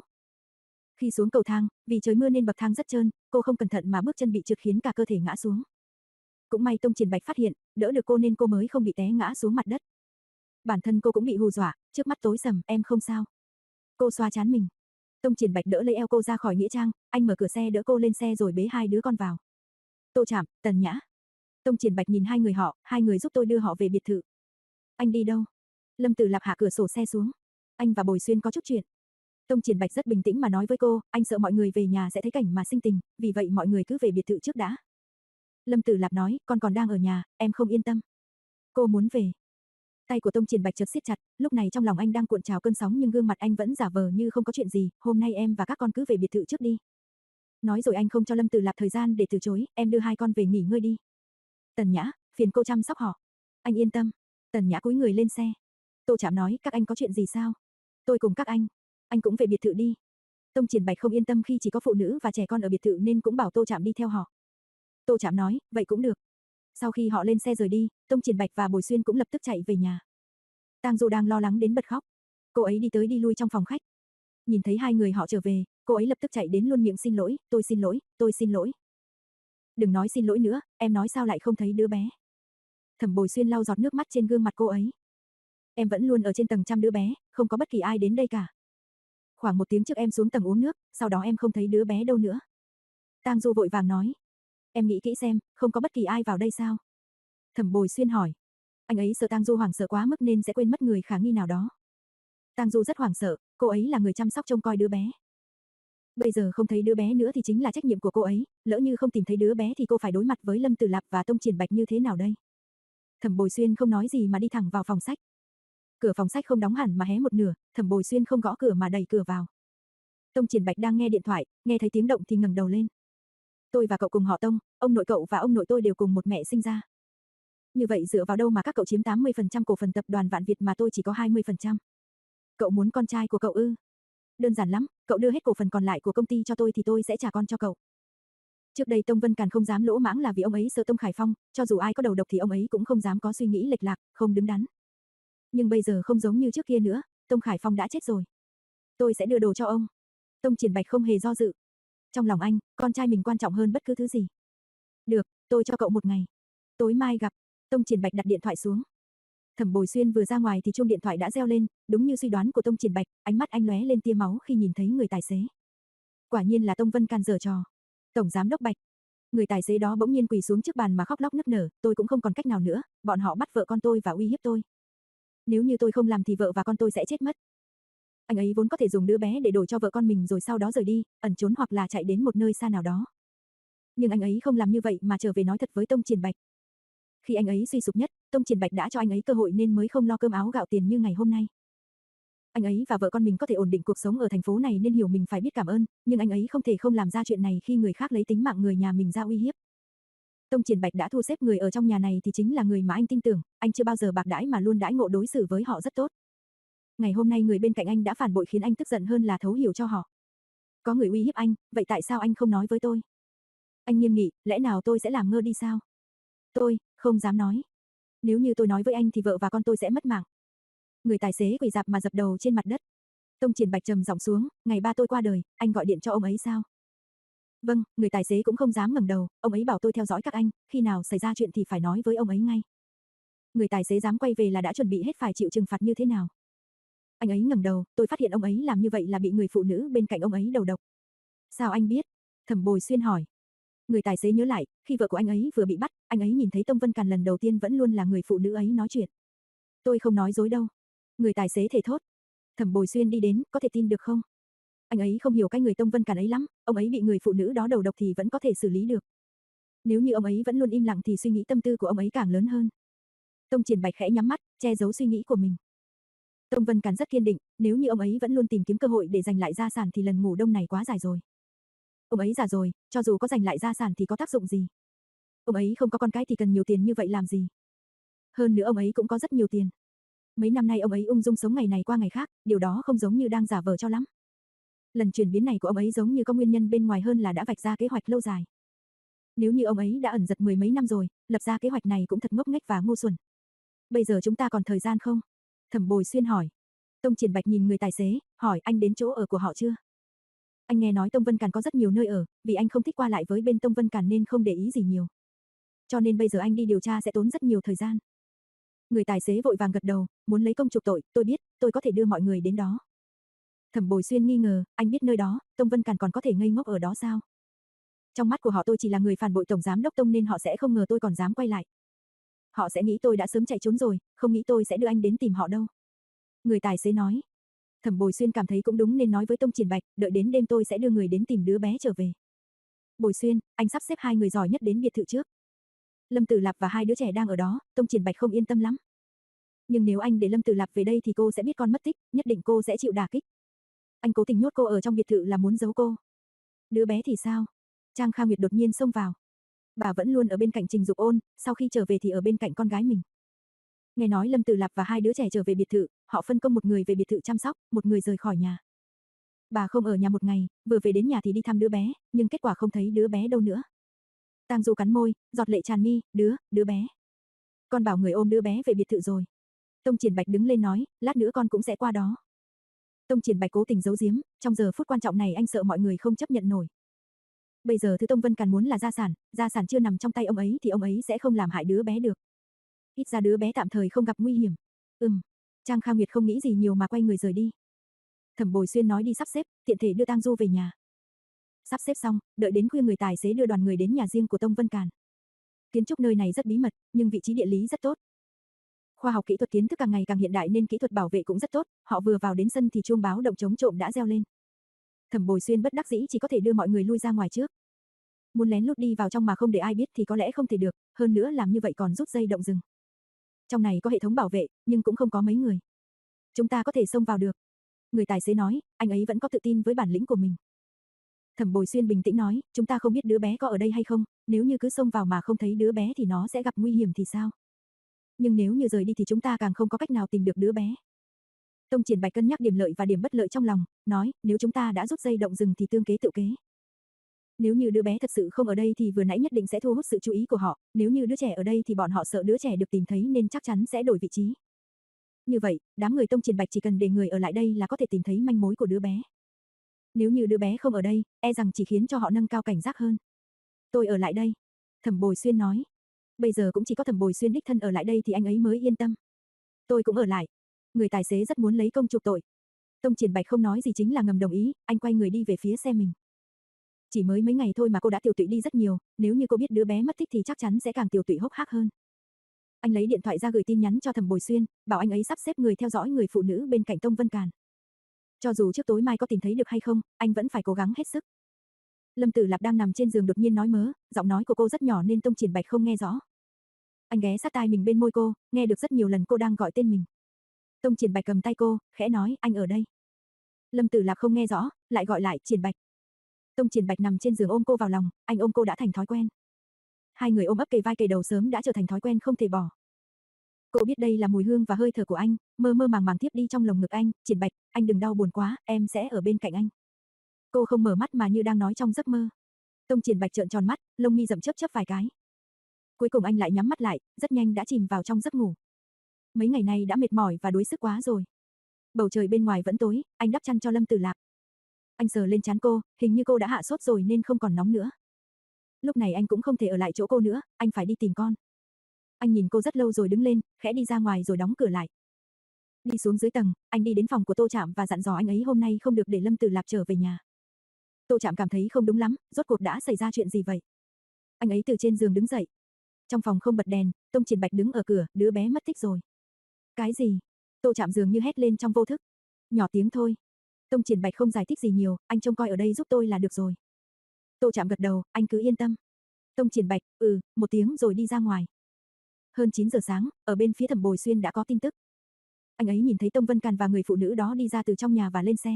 Khi xuống cầu thang, vì trời mưa nên bậc thang rất trơn, cô không cẩn thận mà bước chân bị trượt khiến cả cơ thể ngã xuống. Cũng may Tông Triển Bạch phát hiện, đỡ được cô nên cô mới không bị té ngã xuống mặt đất. Bản thân cô cũng bị hù dọa, trước mắt tối sầm, em không sao. Cô xoa trán mình. Tông Triển Bạch đỡ lấy eo cô ra khỏi nghĩa trang, anh mở cửa xe đỡ cô lên xe rồi bế hai đứa con vào. Tô Trạm, Tần Nhã. Tông Triển Bạch nhìn hai người họ, hai người giúp tôi đưa họ về biệt thự. Anh đi đâu? Lâm Tử Lạp hạ cửa sổ xe xuống. Anh và Bồi Xuyên có chút chuyện. Tông Triển Bạch rất bình tĩnh mà nói với cô, anh sợ mọi người về nhà sẽ thấy cảnh mà sinh tình, vì vậy mọi người cứ về biệt thự trước đã. Lâm Tử Lạp nói, con còn đang ở nhà, em không yên tâm. Cô muốn về. Tay của Tông Triển Bạch chợt siết chặt, lúc này trong lòng anh đang cuộn trào cơn sóng nhưng gương mặt anh vẫn giả vờ như không có chuyện gì, hôm nay em và các con cứ về biệt thự trước đi. Nói rồi anh không cho Lâm Tử Lạp thời gian để từ chối, em đưa hai con về nghỉ ngơi đi. Tần Nhã, phiền cô chăm sóc họ. Anh yên tâm. Tần Nhã cúi người lên xe. Tô Trạm nói, các anh có chuyện gì sao? Tôi cùng các anh. Anh cũng về biệt thự đi. Tông Triển Bạch không yên tâm khi chỉ có phụ nữ và trẻ con ở biệt thự nên cũng bảo Tô Trạm đi theo họ. Tô Trạm nói, vậy cũng được. Sau khi họ lên xe rời đi, Tông Triển Bạch và Bồi Xuyên cũng lập tức chạy về nhà. Tang Du đang lo lắng đến bật khóc. Cô ấy đi tới đi lui trong phòng khách. Nhìn thấy hai người họ trở về, cô ấy lập tức chạy đến luôn miệng xin lỗi, tôi xin lỗi, tôi xin lỗi. Đừng nói xin lỗi nữa, em nói sao lại không thấy đứa bé. Thẩm Bồi Xuyên lau giọt nước mắt trên gương mặt cô ấy. Em vẫn luôn ở trên tầng chăm đứa bé, không có bất kỳ ai đến đây cả. Khoảng một tiếng trước em xuống tầng uống nước, sau đó em không thấy đứa bé đâu nữa. Tang Du vội vàng nói. Em nghĩ kỹ xem, không có bất kỳ ai vào đây sao? Thẩm Bồi Xuyên hỏi. Anh ấy sợ Tang Du hoảng sợ quá mức nên sẽ quên mất người khả nghi nào đó. Tang Du rất hoảng sợ, cô ấy là người chăm sóc trông coi đứa bé. Bây giờ không thấy đứa bé nữa thì chính là trách nhiệm của cô ấy, lỡ như không tìm thấy đứa bé thì cô phải đối mặt với Lâm Tử Lạp và Tông Triển Bạch như thế nào đây? Thẩm Bồi Xuyên không nói gì mà đi thẳng vào phòng sách. Cửa phòng sách không đóng hẳn mà hé một nửa, Thẩm Bồi Xuyên không gõ cửa mà đẩy cửa vào. Tông Triển Bạch đang nghe điện thoại, nghe thấy tiếng động thì ngẩng đầu lên. Tôi và cậu cùng họ Tông, ông nội cậu và ông nội tôi đều cùng một mẹ sinh ra. Như vậy dựa vào đâu mà các cậu chiếm tám mươi phần trăm cổ phần tập đoàn Vạn Việt mà tôi chỉ có hai mươi phần trăm? Cậu muốn con trai của cậu ư? Đơn giản lắm, cậu đưa hết cổ phần còn lại của công ty cho tôi thì tôi sẽ trả con cho cậu. Trước đây Tông Vân Càn không dám lỗ mãng là vì ông ấy sợ Tông Khải Phong, cho dù ai có đầu độc thì ông ấy cũng không dám có suy nghĩ lệch lạc, không đứng đắn. Nhưng bây giờ không giống như trước kia nữa, Tông Khải Phong đã chết rồi. Tôi sẽ đưa đồ cho ông. Tông Triển Bạch không hề do dự. Trong lòng anh, con trai mình quan trọng hơn bất cứ thứ gì. Được, tôi cho cậu một ngày. Tối mai gặp. Tông Triển Bạch đặt điện thoại xuống. Thẩm Bồi Xuyên vừa ra ngoài thì chuông điện thoại đã reo lên, đúng như suy đoán của Tông Triển Bạch, ánh mắt anh lóe lên tia máu khi nhìn thấy người tài xế. Quả nhiên là Tông Vân Càn giở trò. Tổng giám đốc Bạch. Người tài xế đó bỗng nhiên quỳ xuống trước bàn mà khóc lóc nức nở, tôi cũng không còn cách nào nữa, bọn họ bắt vợ con tôi và uy hiếp tôi. Nếu như tôi không làm thì vợ và con tôi sẽ chết mất. Anh ấy vốn có thể dùng đứa bé để đổi cho vợ con mình rồi sau đó rời đi, ẩn trốn hoặc là chạy đến một nơi xa nào đó. Nhưng anh ấy không làm như vậy mà trở về nói thật với Tông Triển Bạch. Khi anh ấy suy sụp nhất, Tông Triển Bạch đã cho anh ấy cơ hội nên mới không lo cơm áo gạo tiền như ngày hôm nay. Anh ấy và vợ con mình có thể ổn định cuộc sống ở thành phố này nên hiểu mình phải biết cảm ơn, nhưng anh ấy không thể không làm ra chuyện này khi người khác lấy tính mạng người nhà mình ra uy hiếp. Tông Triển Bạch đã thu xếp người ở trong nhà này thì chính là người mà anh tin tưởng, anh chưa bao giờ bạc đãi mà luôn đãi ngộ đối xử với họ rất tốt. Ngày hôm nay người bên cạnh anh đã phản bội khiến anh tức giận hơn là thấu hiểu cho họ. Có người uy hiếp anh, vậy tại sao anh không nói với tôi? Anh nghiêm nghị, lẽ nào tôi sẽ làm ngơ đi sao? Tôi, không dám nói. Nếu như tôi nói với anh thì vợ và con tôi sẽ mất mạng. Người tài xế quỳ rạp mà dập đầu trên mặt đất. Tông Triển Bạch trầm giọng xuống, ngày ba tôi qua đời, anh gọi điện cho ông ấy sao? Vâng, người tài xế cũng không dám ngẩng đầu, ông ấy bảo tôi theo dõi các anh, khi nào xảy ra chuyện thì phải nói với ông ấy ngay. Người tài xế dám quay về là đã chuẩn bị hết phải chịu trừng phạt như thế nào. Anh ấy ngẩng đầu, tôi phát hiện ông ấy làm như vậy là bị người phụ nữ bên cạnh ông ấy đầu độc. Sao anh biết? Thẩm Bồi Xuyên hỏi. Người tài xế nhớ lại, khi vợ của anh ấy vừa bị bắt, anh ấy nhìn thấy Tông Vân Càn lần đầu tiên vẫn luôn là người phụ nữ ấy nói chuyện. Tôi không nói dối đâu. Người tài xế thề thốt. Thẩm Bồi Xuyên đi đến, có thể tin được không? Anh ấy không hiểu cái người Tông Vân Càn ấy lắm, ông ấy bị người phụ nữ đó đầu độc thì vẫn có thể xử lý được. Nếu như ông ấy vẫn luôn im lặng thì suy nghĩ tâm tư của ông ấy càng lớn hơn. Tông Triển Bạch khẽ nhắm mắt, che giấu suy nghĩ của mình. Tông Vân Càn rất kiên định, nếu như ông ấy vẫn luôn tìm kiếm cơ hội để giành lại gia sản thì lần ngủ đông này quá dài rồi. Ông ấy già rồi, cho dù có giành lại gia sản thì có tác dụng gì? Ông ấy không có con cái thì cần nhiều tiền như vậy làm gì? Hơn nữa ông ấy cũng có rất nhiều tiền. Mấy năm nay ông ấy ung dung sống ngày này qua ngày khác, điều đó không giống như đang giả vờ cho lắm. Lần chuyển biến này của ông ấy giống như có nguyên nhân bên ngoài hơn là đã vạch ra kế hoạch lâu dài. Nếu như ông ấy đã ẩn giật mười mấy năm rồi, lập ra kế hoạch này cũng thật ngốc nghếch và ngu xuẩn. Bây giờ chúng ta còn thời gian không? Thẩm Bồi Xuyên hỏi. Tông Triển Bạch nhìn người tài xế, hỏi anh đến chỗ ở của họ chưa? Anh nghe nói Tông Vân Càn có rất nhiều nơi ở, vì anh không thích qua lại với bên Tông Vân Càn nên không để ý gì nhiều. Cho nên bây giờ anh đi điều tra sẽ tốn rất nhiều thời gian. Người tài xế vội vàng gật đầu, muốn lấy công chuộc tội, tôi biết, tôi có thể đưa mọi người đến đó. Thẩm Bồi Xuyên nghi ngờ, anh biết nơi đó, Tông Vân Càn còn có thể ngây ngốc ở đó sao? Trong mắt của họ tôi chỉ là người phản bội tổng giám đốc Tông nên họ sẽ không ngờ tôi còn dám quay lại. Họ sẽ nghĩ tôi đã sớm chạy trốn rồi, không nghĩ tôi sẽ đưa anh đến tìm họ đâu. Người tài xế nói. Thẩm Bồi Xuyên cảm thấy cũng đúng nên nói với Tông Triển Bạch, đợi đến đêm tôi sẽ đưa người đến tìm đứa bé trở về. Bồi Xuyên, anh sắp xếp hai người giỏi nhất đến biệt thự trước. Lâm Tử Lạp và hai đứa trẻ đang ở đó, Tông Triển Bạch không yên tâm lắm. Nhưng nếu anh để Lâm Tử Lạp về đây thì cô sẽ biết con mất tích, nhất định cô sẽ chịu đả kích. Anh cố tình nhốt cô ở trong biệt thự là muốn giấu cô. Đứa bé thì sao? Trang Kha Nguyệt đột nhiên xông vào. Bà vẫn luôn ở bên cạnh Trình Dục Ôn, sau khi trở về thì ở bên cạnh con gái mình. Nghe nói Lâm Tử Lạp và hai đứa trẻ trở về biệt thự, họ phân công một người về biệt thự chăm sóc, một người rời khỏi nhà. Bà không ở nhà một ngày, vừa về đến nhà thì đi thăm đứa bé, nhưng kết quả không thấy đứa bé đâu nữa. Tang Du cắn môi, giọt lệ tràn mi, đứa, đứa bé. Con bảo người ôm đứa bé về biệt thự rồi. Tông Triển Bạch đứng lên nói, lát nữa con cũng sẽ qua đó. Tông Triển Bạch cố tình giấu giếm, trong giờ phút quan trọng này anh sợ mọi người không chấp nhận nổi. Bây giờ thứ Tông Vân Càn muốn là gia sản, gia sản chưa nằm trong tay ông ấy thì ông ấy sẽ không làm hại đứa bé được. Ít ra đứa bé tạm thời không gặp nguy hiểm. Ừm, Trang Kha Nguyệt không nghĩ gì nhiều mà quay người rời đi. Thẩm Bồi Xuyên nói đi sắp xếp, tiện thể đưa Tang Du về nhà. Sắp xếp xong, đợi đến khuya người tài xế đưa đoàn người đến nhà riêng của Tông Vân Càn. Kiến trúc nơi này rất bí mật, nhưng vị trí địa lý rất tốt. Khoa học kỹ thuật kiến thức càng ngày càng hiện đại nên kỹ thuật bảo vệ cũng rất tốt, họ vừa vào đến sân thì chuông báo động chống trộm đã reo lên. Thẩm Bồi Xuyên bất đắc dĩ chỉ có thể đưa mọi người lui ra ngoài trước. Muốn lén lút đi vào trong mà không để ai biết thì có lẽ không thể được, hơn nữa làm như vậy còn rút dây động rừng. Trong này có hệ thống bảo vệ, nhưng cũng không có mấy người. Chúng ta có thể xông vào được. Người tài xế nói, anh ấy vẫn có tự tin với bản lĩnh của mình. Thẩm Bồi Xuyên bình tĩnh nói, chúng ta không biết đứa bé có ở đây hay không, nếu như cứ xông vào mà không thấy đứa bé thì nó sẽ gặp nguy hiểm thì sao? Nhưng nếu như rời đi thì chúng ta càng không có cách nào tìm được đứa bé. Tông Triển Bạch cân nhắc điểm lợi và điểm bất lợi trong lòng, nói, nếu chúng ta đã rút dây động rừng thì tương kế tự kế. Nếu như đứa bé thật sự không ở đây thì vừa nãy nhất định sẽ thu hút sự chú ý của họ, nếu như đứa trẻ ở đây thì bọn họ sợ đứa trẻ được tìm thấy nên chắc chắn sẽ đổi vị trí. Như vậy, đám người Tông Triển Bạch chỉ cần để người ở lại đây là có thể tìm thấy manh mối của đứa bé. Nếu như đứa bé không ở đây, e rằng chỉ khiến cho họ nâng cao cảnh giác hơn. Tôi ở lại đây. Thẩm Bồi Xuyên nói. Bây giờ cũng chỉ có Thẩm Bồi Xuyên đích thân ở lại đây thì anh ấy mới yên tâm. Tôi cũng ở lại. Người tài xế rất muốn lấy công chuộc tội. Tông Triển Bạch không nói gì chính là ngầm đồng ý, anh quay người đi về phía xe mình. Chỉ mới mấy ngày thôi mà cô đã tiểu tụy đi rất nhiều, nếu như cô biết đứa bé mất tích thì chắc chắn sẽ càng tiểu tụy hốc hác hơn. Anh lấy điện thoại ra gửi tin nhắn cho Thẩm Bồi Xuyên, bảo anh ấy sắp xếp người theo dõi người phụ nữ bên cạnh Tông Vân Càn. Cho dù trước tối mai có tìm thấy được hay không, anh vẫn phải cố gắng hết sức. Lâm Tử Lạp đang nằm trên giường đột nhiên nói mớ, giọng nói của cô rất nhỏ nên Tông Triển Bạch không nghe rõ. Anh ghé sát tai mình bên môi cô, nghe được rất nhiều lần cô đang gọi tên mình. Tông Triển Bạch cầm tay cô, khẽ nói, anh ở đây. Lâm Tử Lạp không nghe rõ, lại gọi lại, Triển Bạch. Tông Triển Bạch nằm trên giường ôm cô vào lòng, anh ôm cô đã thành thói quen. Hai người ôm ấp kề vai kề đầu sớm đã trở thành thói quen không thể bỏ. Cô biết đây là mùi hương và hơi thở của anh, mơ mơ màng màng tiếp đi trong lồng ngực anh, Triển Bạch, anh đừng đau buồn quá, em sẽ ở bên cạnh anh. Cô không mở mắt mà như đang nói trong giấc mơ. Tông Triển Bạch trợn tròn mắt, lông mi rậm chớp chớp vài cái. Cuối cùng anh lại nhắm mắt lại, rất nhanh đã chìm vào trong giấc ngủ. Mấy ngày nay đã mệt mỏi và đuối sức quá rồi. Bầu trời bên ngoài vẫn tối, anh đắp chăn cho Lâm Tử Lạp. Anh sờ lên trán cô, hình như cô đã hạ sốt rồi nên không còn nóng nữa. Lúc này anh cũng không thể ở lại chỗ cô nữa, anh phải đi tìm con. Anh nhìn cô rất lâu rồi đứng lên, khẽ đi ra ngoài rồi đóng cửa lại. Đi xuống dưới tầng, anh đi đến phòng của Tô Trạm và dặn dò anh ấy hôm nay không được để Lâm Tử Lạp trở về nhà. Tô Trạm cảm thấy không đúng lắm, rốt cuộc đã xảy ra chuyện gì vậy? Anh ấy từ trên giường đứng dậy. Trong phòng không bật đèn, Tông Triển Bạch đứng ở cửa, đứa bé mất tích rồi. Cái gì? Tô Trạm dường như hét lên trong vô thức. Nhỏ tiếng thôi. Tông Triển Bạch không giải thích gì nhiều, anh trông coi ở đây giúp tôi là được rồi. Tô Trạm gật đầu, anh cứ yên tâm. Tông Triển Bạch, ừ, một tiếng rồi đi ra ngoài. Hơn chín giờ sáng, ở bên phía Thẩm Bồi Xuyên đã có tin tức. Anh ấy nhìn thấy Tông Vân Càn và người phụ nữ đó đi ra từ trong nhà và lên xe.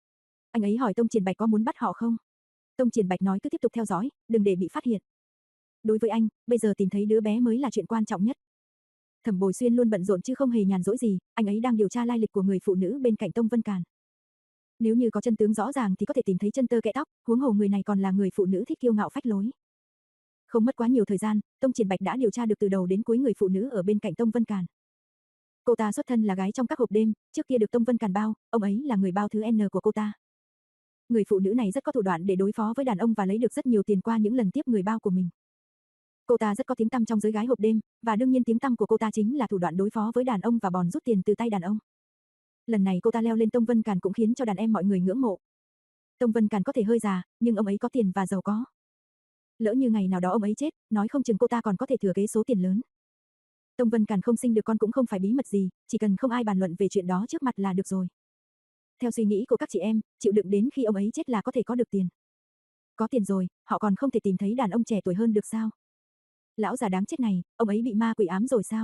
Anh ấy hỏi Tông Triển Bạch có muốn bắt họ không? Tông Triển Bạch nói cứ tiếp tục theo dõi, đừng để bị phát hiện. Đối với anh, bây giờ tìm thấy đứa bé mới là chuyện quan trọng nhất. Thẩm Bồi Xuyên luôn bận rộn chứ không hề nhàn rỗi gì, anh ấy đang điều tra lai lịch của người phụ nữ bên cạnh Tông Vân Càn. Nếu như có chân tướng rõ ràng thì có thể tìm thấy chân tơ kẽ tóc, huống hồ người này còn là người phụ nữ thích kiêu ngạo phách lối. Không mất quá nhiều thời gian, Tông Triển Bạch đã điều tra được từ đầu đến cuối người phụ nữ ở bên cạnh Tông Vân Càn. Cô ta xuất thân là gái trong các hộp đêm, trước kia được Tông Vân Càn bao, ông ấy là người bao thứ N của cô ta. Người phụ nữ này rất có thủ đoạn để đối phó với đàn ông và lấy được rất nhiều tiền qua những lần tiếp người bao của mình. Cô ta rất có tiếng tăm trong giới gái hộp đêm, và đương nhiên tiếng tăm của cô ta chính là thủ đoạn đối phó với đàn ông và bòn rút tiền từ tay đàn ông. Lần này cô ta leo lên Tông Vân Càn cũng khiến cho đàn em mọi người ngưỡng mộ. Tông Vân Càn có thể hơi già, nhưng ông ấy có tiền và giàu có. Lỡ như ngày nào đó ông ấy chết, nói không chừng cô ta còn có thể thừa kế số tiền lớn. Tông Vân Càn không sinh được con cũng không phải bí mật gì, chỉ cần không ai bàn luận về chuyện đó trước mặt là được rồi. Theo suy nghĩ của các chị em, chịu đựng đến khi ông ấy chết là có thể có được tiền. Có tiền rồi, họ còn không thể tìm thấy đàn ông trẻ tuổi hơn được sao? Lão già đáng chết này, ông ấy bị ma quỷ ám rồi sao?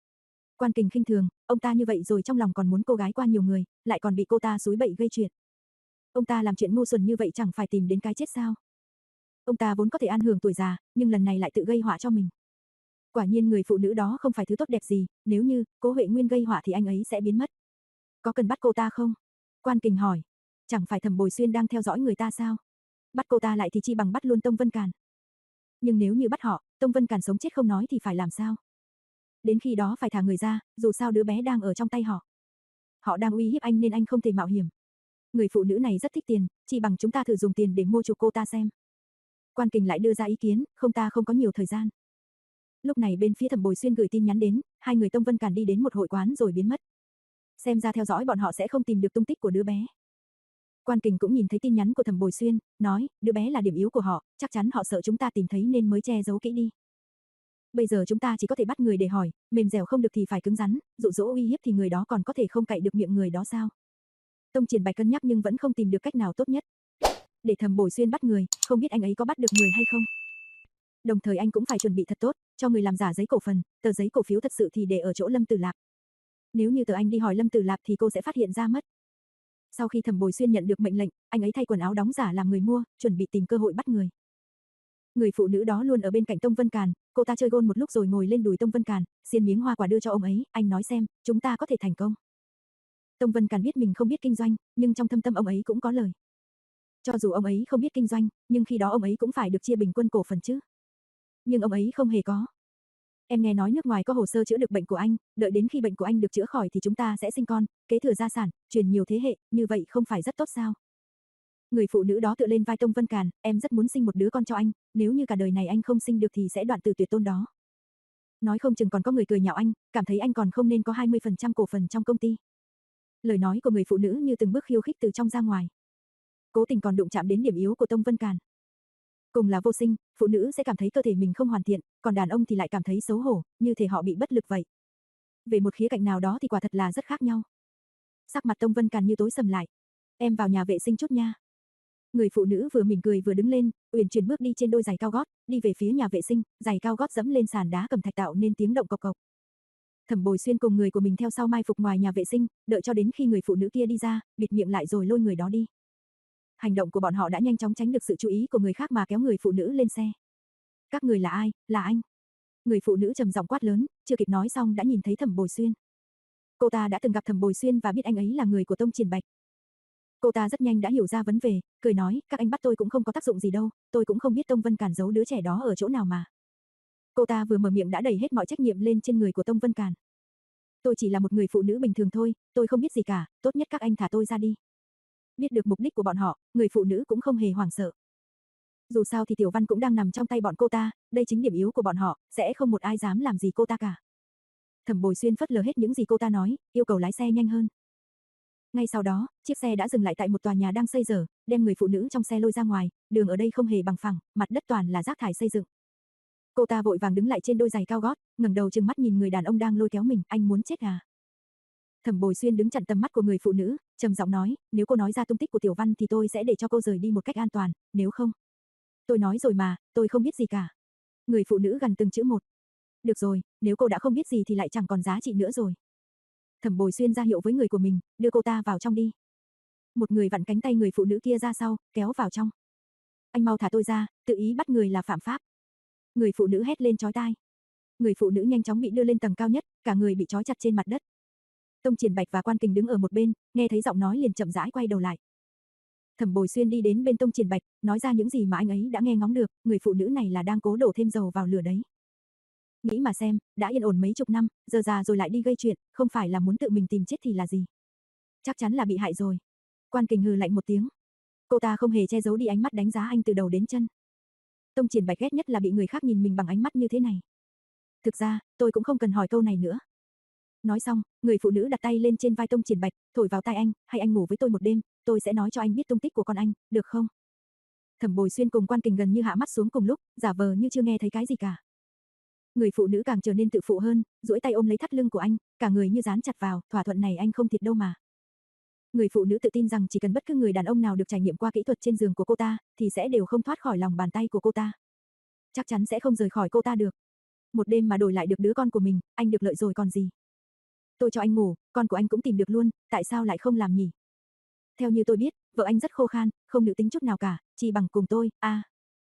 Quan Kình khinh thường, ông ta như vậy rồi trong lòng còn muốn cô gái qua nhiều người, lại còn bị cô ta xúi bậy gây chuyện. Ông ta làm chuyện ngu xuẩn như vậy chẳng phải tìm đến cái chết sao? Ông ta vốn có thể an hưởng tuổi già, nhưng lần này lại tự gây họa cho mình. Quả nhiên người phụ nữ đó không phải thứ tốt đẹp gì, nếu như Cố Huệ Nguyên gây họa thì anh ấy sẽ biến mất. Có cần bắt cô ta không? Quan Kình hỏi. Chẳng phải Thẩm Bồi Xuyên đang theo dõi người ta sao? Bắt cô ta lại thì chi bằng bắt luôn Tông Vân Càn. Nhưng nếu như bắt họ, Tông Vân Càn sống chết không nói thì phải làm sao? Đến khi đó phải thả người ra, dù sao đứa bé đang ở trong tay họ. Họ đang uy hiếp anh nên anh không thể mạo hiểm. Người phụ nữ này rất thích tiền, chỉ bằng chúng ta thử dùng tiền để mua chuộc cô ta xem. Quan Kình lại đưa ra ý kiến, không ta không có nhiều thời gian. Lúc này bên phía Thẩm Bồi Xuyên gửi tin nhắn đến, hai người Tông Vân Càn đi đến một hội quán rồi biến mất. Xem ra theo dõi bọn họ sẽ không tìm được tung tích của đứa bé. Quan Kình cũng nhìn thấy tin nhắn của Thẩm Bồi Xuyên, nói, đứa bé là điểm yếu của họ, chắc chắn họ sợ chúng ta tìm thấy nên mới che giấu kỹ đi. Bây giờ chúng ta chỉ có thể bắt người để hỏi, mềm dẻo không được thì phải cứng rắn, dụ dỗ uy hiếp thì người đó còn có thể không cậy được miệng người đó sao? Tông Triển Bạch cân nhắc nhưng vẫn không tìm được cách nào tốt nhất. Để Thẩm Bồi Xuyên bắt người, không biết anh ấy có bắt được người hay không. Đồng thời anh cũng phải chuẩn bị thật tốt, cho người làm giả giấy cổ phần, tờ giấy cổ phiếu thật sự thì để ở chỗ Lâm Tử Lạp. Nếu như tờ anh đi hỏi Lâm Tử Lạp thì cô sẽ phát hiện ra mất. Sau khi Thẩm Bồi Xuyên nhận được mệnh lệnh, anh ấy thay quần áo đóng giả làm người mua, chuẩn bị tìm cơ hội bắt người. Người phụ nữ đó luôn ở bên cạnh Tông Vân Càn, cô ta chơi gôn một lúc rồi ngồi lên đùi Tông Vân Càn, xiên miếng hoa quả đưa cho ông ấy, anh nói xem, chúng ta có thể thành công. Tông Vân Càn biết mình không biết kinh doanh, nhưng trong thâm tâm ông ấy cũng có lời. Cho dù ông ấy không biết kinh doanh, nhưng khi đó ông ấy cũng phải được chia bình quân cổ phần chứ. Nhưng ông ấy không hề có. Em nghe nói nước ngoài có hồ sơ chữa được bệnh của anh, đợi đến khi bệnh của anh được chữa khỏi thì chúng ta sẽ sinh con, kế thừa gia sản, truyền nhiều thế hệ, như vậy không phải rất tốt sao? Người phụ nữ đó tựa lên vai Tông Vân Càn, em rất muốn sinh một đứa con cho anh, nếu như cả đời này anh không sinh được thì sẽ đoạn từ tuyệt tôn đó. Nói không chừng còn có người cười nhạo anh, cảm thấy anh còn không nên có hai mươi phần trăm cổ phần trong công ty. Lời nói của người phụ nữ như từng bước khiêu khích từ trong ra ngoài. Cố tình còn đụng chạm đến điểm yếu của Tông Vân Càn. Cùng là vô sinh, phụ nữ sẽ cảm thấy cơ thể mình không hoàn thiện, còn đàn ông thì lại cảm thấy xấu hổ, như thể họ bị bất lực vậy. Về một khía cạnh nào đó thì quả thật là rất khác nhau. Sắc mặt Tông Vân Càn như tối sầm lại. Em vào nhà vệ sinh chút nha. Người phụ nữ vừa mỉm cười vừa đứng lên, uyển chuyển bước đi trên đôi giày cao gót, đi về phía nhà vệ sinh, giày cao gót dẫm lên sàn đá cẩm thạch tạo nên tiếng động cộc cộc. Thẩm Bồi Xuyên cùng người của mình theo sau mai phục ngoài nhà vệ sinh, đợi cho đến khi người phụ nữ kia đi ra, bịt miệng lại rồi lôi người đó đi. Hành động của bọn họ đã nhanh chóng tránh được sự chú ý của người khác mà kéo người phụ nữ lên xe. Các người là ai? Là anh. Người phụ nữ trầm giọng quát lớn, chưa kịp nói xong đã nhìn thấy Thẩm Bồi Xuyên. Cô ta đã từng gặp Thẩm Bồi Xuyên và biết anh ấy là người của Tông Triển Bạch. Cô ta rất nhanh đã hiểu ra vấn đề, cười nói, các anh bắt tôi cũng không có tác dụng gì đâu, tôi cũng không biết Tông Vân Càn giấu đứa trẻ đó ở chỗ nào mà. Cô ta vừa mở miệng đã đẩy hết mọi trách nhiệm lên trên người của Tông Vân Càn. Tôi chỉ là một người phụ nữ bình thường thôi, tôi không biết gì cả, tốt nhất các anh thả tôi ra đi. Biết được mục đích của bọn họ, người phụ nữ cũng không hề hoảng sợ. Dù sao thì Tiểu Văn cũng đang nằm trong tay bọn cô ta, đây chính điểm yếu của bọn họ, sẽ không một ai dám làm gì cô ta cả. Thẩm Bồi Xuyên phớt lờ hết những gì cô ta nói, yêu cầu lái xe nhanh hơn. Ngay sau đó, chiếc xe đã dừng lại tại một tòa nhà đang xây dở, đem người phụ nữ trong xe lôi ra ngoài, đường ở đây không hề bằng phẳng, mặt đất toàn là rác thải xây dựng. Cô ta vội vàng đứng lại trên đôi giày cao gót, ngẩng đầu trừng mắt nhìn người đàn ông đang lôi kéo mình, anh muốn chết à? Thẩm Bồi Xuyên đứng chặn tầm mắt của người phụ nữ, trầm giọng nói, nếu cô nói ra tung tích của Tiểu Văn thì tôi sẽ để cho cô rời đi một cách an toàn, nếu không. Tôi nói rồi mà, tôi không biết gì cả. Người phụ nữ gần từng chữ một. Được rồi, nếu cô đã không biết gì thì lại chẳng còn giá trị nữa rồi. Thẩm Bồi Xuyên ra hiệu với người của mình, đưa cô ta vào trong đi. Một người vặn cánh tay người phụ nữ kia ra sau, kéo vào trong. Anh mau thả tôi ra, tự ý bắt người là phạm pháp. Người phụ nữ hét lên chói tai. Người phụ nữ nhanh chóng bị đưa lên tầng cao nhất, cả người bị trói chặt trên mặt đất. Tông Triển Bạch và Quan Kình đứng ở một bên, nghe thấy giọng nói liền chậm rãi quay đầu lại. Thẩm Bồi Xuyên đi đến bên Tông Triển Bạch, nói ra những gì mà anh ấy đã nghe ngóng được, người phụ nữ này là đang cố đổ thêm dầu vào lửa đấy. Nghĩ mà xem, đã yên ổn mấy chục năm, giờ già rồi lại đi gây chuyện, không phải là muốn tự mình tìm chết thì là gì? Chắc chắn là bị hại rồi. Quan Kình hừ lạnh một tiếng. Cô ta không hề che giấu đi ánh mắt đánh giá anh từ đầu đến chân. Tông Triển Bạch ghét nhất là bị người khác nhìn mình bằng ánh mắt như thế này. Thực ra, tôi cũng không cần hỏi câu này nữa. Nói xong, người phụ nữ đặt tay lên trên vai Tông Triển Bạch, thổi vào tai anh, hay anh ngủ với tôi một đêm, tôi sẽ nói cho anh biết tung tích của con anh, được không? Thẩm Bồi Xuyên cùng Quan Kình gần như hạ mắt xuống cùng lúc, giả vờ như chưa nghe thấy cái gì cả. Người phụ nữ càng trở nên tự phụ hơn, duỗi tay ôm lấy thắt lưng của anh, cả người như dán chặt vào, thỏa thuận này anh không thiệt đâu mà. Người phụ nữ tự tin rằng chỉ cần bất cứ người đàn ông nào được trải nghiệm qua kỹ thuật trên giường của cô ta, thì sẽ đều không thoát khỏi lòng bàn tay của cô ta. Chắc chắn sẽ không rời khỏi cô ta được. Một đêm mà đổi lại được đứa con của mình, anh được lợi rồi còn gì. Tôi cho anh ngủ, con của anh cũng tìm được luôn, tại sao lại không làm nhỉ? Theo như tôi biết, vợ anh rất khô khan, không nữ tính chút nào cả, chỉ bằng cùng tôi, a. À.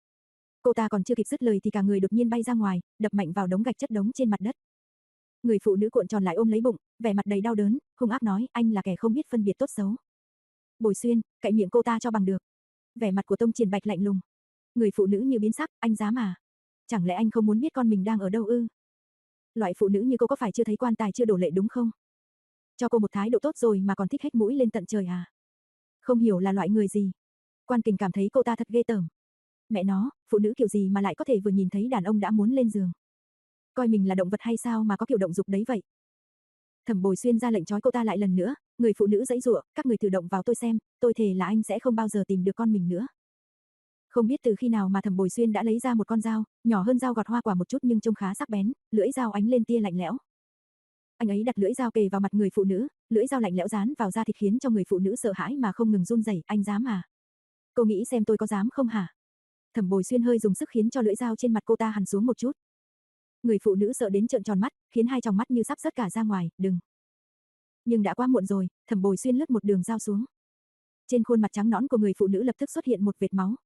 Cô ta còn chưa kịp dứt lời thì cả người đột nhiên bay ra ngoài, đập mạnh vào đống gạch chất đống trên mặt đất. Người phụ nữ cuộn tròn lại ôm lấy bụng, vẻ mặt đầy đau đớn, hung ác nói, anh là kẻ không biết phân biệt tốt xấu. Bồi Xuyên, cạy miệng cô ta cho bằng được. Vẻ mặt của Tông Triển Bạch lạnh lùng. Người phụ nữ như biến sắc, anh dám à? Chẳng lẽ anh không muốn biết con mình đang ở đâu ư? Loại phụ nữ như cô có phải chưa thấy quan tài chưa đổ lệ đúng không? Cho cô một thái độ tốt rồi mà còn thích hét mũi lên tận trời à? Không hiểu là loại người gì. Quan Kình cảm thấy cô ta thật ghê tởm. Mẹ nó, phụ nữ kiểu gì mà lại có thể vừa nhìn thấy đàn ông đã muốn lên giường. Coi mình là động vật hay sao mà có kiểu động dục đấy vậy? Thẩm Bồi Xuyên ra lệnh trói cô ta lại lần nữa, người phụ nữ giãy giụa, các người tự động vào tôi xem, tôi thề là anh sẽ không bao giờ tìm được con mình nữa. Không biết từ khi nào mà Thẩm Bồi Xuyên đã lấy ra một con dao, nhỏ hơn dao gọt hoa quả một chút nhưng trông khá sắc bén, lưỡi dao ánh lên tia lạnh lẽo. Anh ấy đặt lưỡi dao kề vào mặt người phụ nữ, lưỡi dao lạnh lẽo dán vào da thịt khiến cho người phụ nữ sợ hãi mà không ngừng run rẩy. Anh dám à? Cô nghĩ xem tôi có dám không hả? Thẩm Bồi Xuyên hơi dùng sức khiến cho lưỡi dao trên mặt cô ta hằn xuống một chút. Người phụ nữ sợ đến trợn tròn mắt, khiến hai tròng mắt như sắp rớt cả ra ngoài. Đừng. Nhưng đã quá muộn rồi, Thẩm Bồi Xuyên lướt một đường dao xuống. Trên khuôn mặt trắng nõn của người phụ nữ lập tức xuất hiện một vệt máu.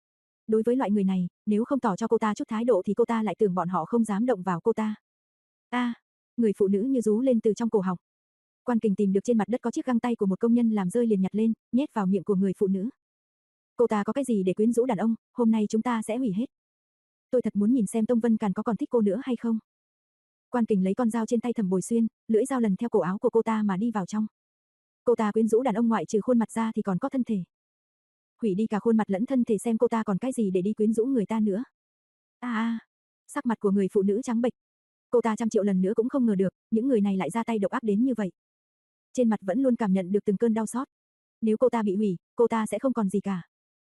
Đối với loại người này, nếu không tỏ cho cô ta chút thái độ thì cô ta lại tưởng bọn họ không dám động vào cô ta. A, à, người phụ nữ như rú lên từ trong cổ họng. Quan Kình tìm được trên mặt đất có chiếc găng tay của một công nhân làm rơi liền nhặt lên, nhét vào miệng của người phụ nữ. Cô ta có cái gì để quyến rũ đàn ông, hôm nay chúng ta sẽ hủy hết. Tôi thật muốn nhìn xem Tông Vân Càn có còn thích cô nữa hay không. Quan Kình lấy con dao trên tay Thẩm Bồi Xuyên, lưỡi dao lần theo cổ áo của cô ta mà đi vào trong. Cô ta quyến rũ đàn ông ngoại trừ khuôn mặt ra thì còn có thân thể. Hủy đi cả khuôn mặt lẫn thân thể xem cô ta còn cái gì để đi quyến rũ người ta nữa. A à, a, sắc mặt của người phụ nữ trắng bệch. Cô ta trăm triệu lần nữa cũng không ngờ được, những người này lại ra tay độc ác đến như vậy. Trên mặt vẫn luôn cảm nhận được từng cơn đau xót. Nếu cô ta bị hủy, cô ta sẽ không còn gì cả.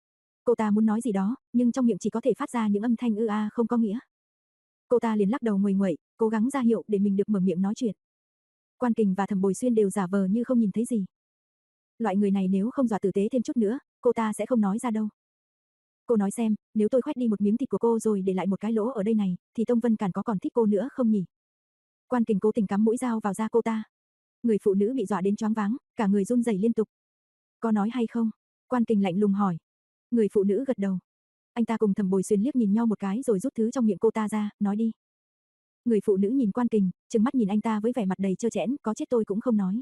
Cô ta muốn nói gì đó, nhưng trong miệng chỉ có thể phát ra những âm thanh ư a không có nghĩa. Cô ta liền lắc đầu nguầy nguậy, cố gắng ra hiệu để mình được mở miệng nói chuyện. Quan Kình và Thẩm Bồi Xuyên đều giả vờ như không nhìn thấy gì. Loại người này nếu không dọa tử tế thêm chút nữa, cô ta sẽ không nói ra đâu. Cô nói xem, nếu tôi khoét đi một miếng thịt của cô rồi để lại một cái lỗ ở đây này, thì Tông Vân Càn có còn thích cô nữa không nhỉ? Quan Kình cố tình cắm mũi dao vào da cô ta. Người phụ nữ bị dọa đến choáng váng, cả người run rẩy liên tục. Có nói hay không? Quan Kình lạnh lùng hỏi. Người phụ nữ gật đầu. Anh ta cùng Thẩm Bồi Xuyên liếc nhìn nhau một cái rồi rút thứ trong miệng cô ta ra, nói đi. Người phụ nữ nhìn Quan Kình, trừng mắt nhìn anh ta với vẻ mặt đầy trơ trẽn, có chết tôi cũng không nói.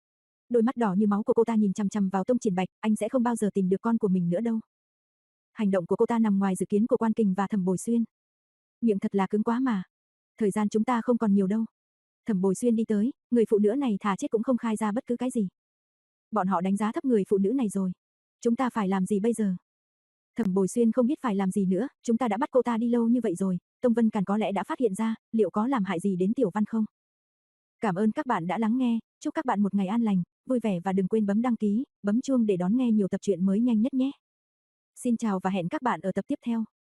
Đôi mắt đỏ như máu của cô ta nhìn chằm chằm vào Tông Triển Bạch, anh sẽ không bao giờ tìm được con của mình nữa đâu. Hành động của cô ta nằm ngoài dự kiến của Quan Kình và Thẩm Bồi Xuyên. Miệng thật là cứng quá mà. Thời gian chúng ta không còn nhiều đâu. Thẩm Bồi Xuyên đi tới, người phụ nữ này thà chết cũng không khai ra bất cứ cái gì. Bọn họ đánh giá thấp người phụ nữ này rồi. Chúng ta phải làm gì bây giờ? Thẩm Bồi Xuyên không biết phải làm gì nữa, chúng ta đã bắt cô ta đi lâu như vậy rồi, Tông Vân Càn có lẽ đã phát hiện ra, liệu có làm hại gì đến Tiểu Văn không? Cảm ơn các bạn đã lắng nghe, chúc các bạn một ngày an lành, vui vẻ và đừng quên bấm đăng ký, bấm chuông để đón nghe nhiều tập truyện mới nhanh nhất nhé. Xin chào và hẹn các bạn ở tập tiếp theo.